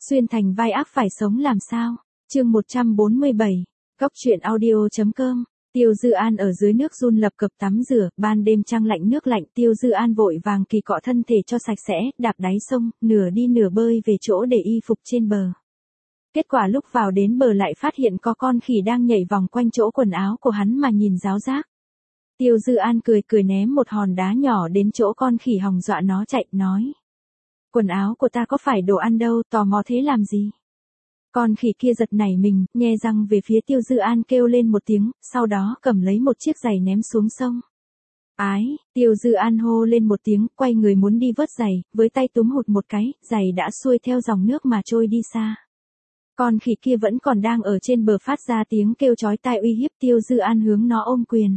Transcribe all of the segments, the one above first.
Xuyên thành vai ác phải sống làm sao? Chương 147. Cóc truyện audio.com. Tiêu Dư An ở dưới nước run lập cập tắm rửa, ban đêm trăng lạnh nước lạnh, Tiêu Dư An vội vàng kỳ cọ thân thể cho sạch sẽ, đạp đáy sông, nửa đi nửa bơi về chỗ để y phục trên bờ. Kết quả lúc vào đến bờ lại phát hiện có con khỉ đang nhảy vòng quanh chỗ quần áo của hắn mà nhìn ráo rác. Tiêu Dư An cười cười ném một hòn đá nhỏ đến chỗ con khỉ hòng dọa nó chạy, nói: quần áo của ta có phải đồ ăn đâu, tò mò thế làm gì? Con khỉ kia giật nảy mình, nhe răng về phía Tiêu Dư An kêu lên một tiếng, sau đó cầm lấy một chiếc giày ném xuống sông. Ái, Tiêu Dư An hô lên một tiếng, quay người muốn đi vớt giày, với tay túm hụt một cái, giày đã xuôi theo dòng nước mà trôi đi xa. Con khỉ kia vẫn còn đang ở trên bờ phát ra tiếng kêu chói tai uy hiếp Tiêu Dư An hướng nó ôm quyền.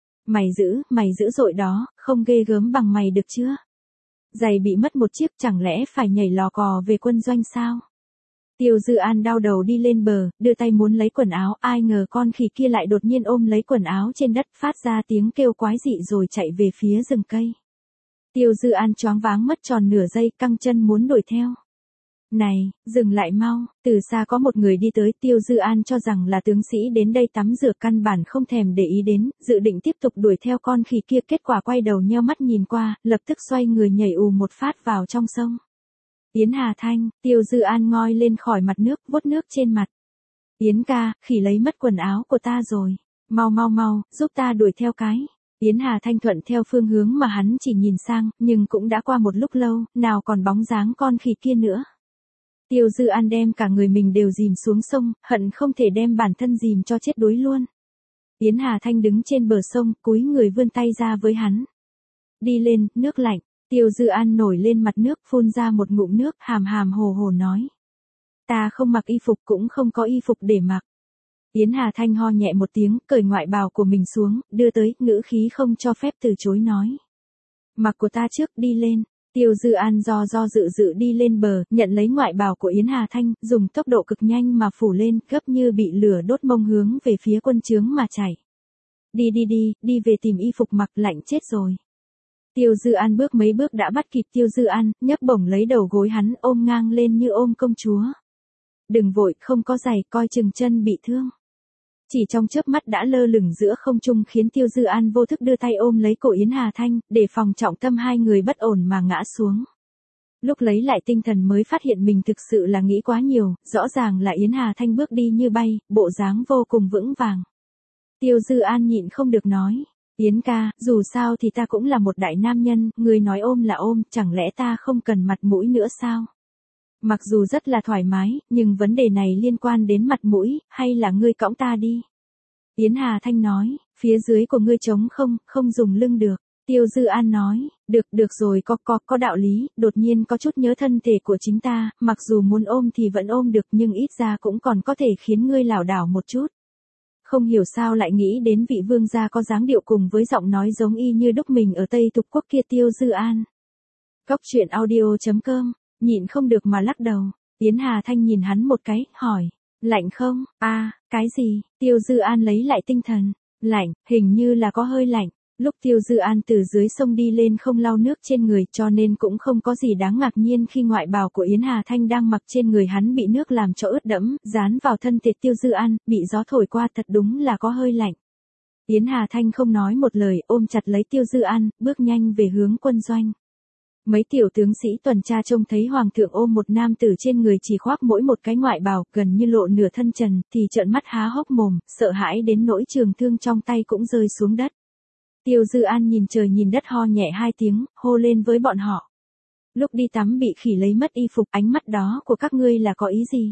Mày dữ dội đó, không ghê gớm bằng mày được chưa? Giày bị mất một chiếc chẳng lẽ phải nhảy lò cò về quân doanh sao? Tiêu Dư An đau đầu đi lên bờ, đưa tay muốn lấy quần áo, ai ngờ con khỉ kia lại đột nhiên ôm lấy quần áo trên đất, phát ra tiếng kêu quái dị rồi chạy về phía rừng cây. Tiêu Dư An choáng váng mất tròn nửa giây, căng chân muốn đuổi theo. Này, dừng lại mau, từ xa có một người đi tới, Tiêu Dư An cho rằng là tướng sĩ đến đây tắm rửa, căn bản không thèm để ý đến, dự định tiếp tục đuổi theo con khỉ kia, kết quả quay đầu nheo mắt nhìn qua, lập tức xoay người nhảy ù một phát vào trong sông. Yến Hà Thanh, Tiêu Dư An ngoi lên khỏi mặt nước, vuốt nước trên mặt. Yến ca, khỉ lấy mất quần áo của ta rồi. Mau, giúp ta đuổi theo cái. Yến Hà Thanh thuận theo phương hướng mà hắn chỉ nhìn sang, nhưng cũng đã qua một lúc lâu, nào còn bóng dáng con khỉ kia nữa. Tiêu Dư An đem cả người mình đều dìm xuống sông, hận không thể đem bản thân dìm cho chết đuối luôn. Yến Hà Thanh đứng trên bờ sông, cúi người vươn tay ra với hắn. Đi lên, nước lạnh. Tiêu Dư An nổi lên mặt nước, phun ra một ngụm nước, hàm hồ nói: ta không mặc y phục, cũng không có y phục để mặc. Yến Hà Thanh ho nhẹ một tiếng, cởi ngoại bào của mình xuống, đưa tới, ngữ khí không cho phép từ chối nói: mặc của ta trước, đi lên. Tiêu Dư An do dự đi lên bờ, nhận lấy ngoại bào của Yến Hà Thanh, dùng tốc độ cực nhanh mà phủ lên, gấp như bị lửa đốt, mông hướng về phía quân trướng mà chạy. Đi về tìm y phục mặc, lạnh chết rồi. Tiêu Dư An bước mấy bước đã bắt kịp Tiêu Dư An, nhấc bổng lấy đầu gối hắn, ôm ngang lên như ôm công chúa. Đừng vội, không có giày, coi chừng chân bị thương. Chỉ trong chớp mắt đã lơ lửng giữa không trung, khiến Tiêu Dư An vô thức đưa tay ôm lấy cổ Yến Hà Thanh, để phòng trọng tâm hai người bất ổn mà ngã xuống. Lúc lấy lại tinh thần mới phát hiện mình thực sự là nghĩ quá nhiều, rõ ràng là Yến Hà Thanh bước đi như bay, bộ dáng vô cùng vững vàng. Tiêu Dư An nhịn không được nói: Yến ca, dù sao thì ta cũng là một đại nam nhân, người nói ôm là ôm, chẳng lẽ ta không cần mặt mũi nữa sao? Mặc dù rất là thoải mái, nhưng vấn đề này liên quan đến mặt mũi, hay là ngươi cõng ta đi? Yến Hà Thanh nói: phía dưới của ngươi trống không dùng lưng được. Tiêu Dư An nói: được rồi, có đạo lý, đột nhiên có chút nhớ thân thể của chính ta, mặc dù muốn ôm thì vẫn ôm được, nhưng ít ra cũng còn có thể khiến ngươi lảo đảo một chút. Không hiểu sao lại nghĩ đến vị vương gia có dáng điệu cùng với giọng nói giống y như đúc mình ở Tây Tục Quốc kia. Tiêu Dư An. Cóc truyện audio.com, nhịn không được mà lắc đầu. Yến Hà Thanh nhìn hắn một cái, hỏi: lạnh không? Cái gì? Tiêu Dư An lấy lại tinh thần. Lạnh, hình như là có hơi lạnh. Lúc Tiêu Dư An từ dưới sông đi lên không lau nước trên người, cho nên cũng không có gì đáng ngạc nhiên khi ngoại bào của Yến Hà Thanh đang mặc trên người hắn bị nước làm cho ướt đẫm, dán vào thân thể Tiêu Dư An, bị gió thổi qua, thật đúng là có hơi lạnh. Yến Hà Thanh không nói một lời, ôm chặt lấy Tiêu Dư An, bước nhanh về hướng quân doanh. Mấy tiểu tướng sĩ tuần tra trông thấy hoàng thượng ôm một nam tử trên người chỉ khoác mỗi một cái ngoại bào, gần như lộ nửa thân trần, thì trợn mắt há hốc mồm, sợ hãi đến nỗi trường thương trong tay cũng rơi xuống đất. Tiêu Dư An nhìn trời nhìn đất, ho nhẹ hai tiếng, hô lên với bọn họ: lúc đi tắm bị khỉ lấy mất y phục, ánh mắt đó của các ngươi là có ý gì?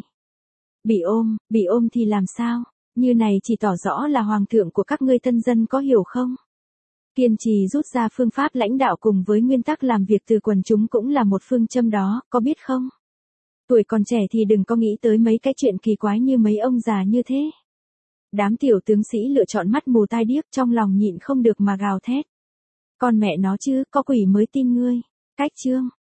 Bị ôm thì làm sao? Như này chỉ tỏ rõ là hoàng thượng của các ngươi thân dân, có hiểu không? Kiên trì rút ra phương pháp lãnh đạo cùng với nguyên tắc làm việc từ quần chúng cũng là một phương châm đó, có biết không? Tuổi còn trẻ thì đừng có nghĩ tới mấy cái chuyện kỳ quái như mấy ông già như thế. Đám tiểu tướng sĩ lựa chọn mắt mù tai điếc, trong lòng nhịn không được mà gào thét: con mẹ nó chứ, có quỷ mới tin ngươi. Cách chương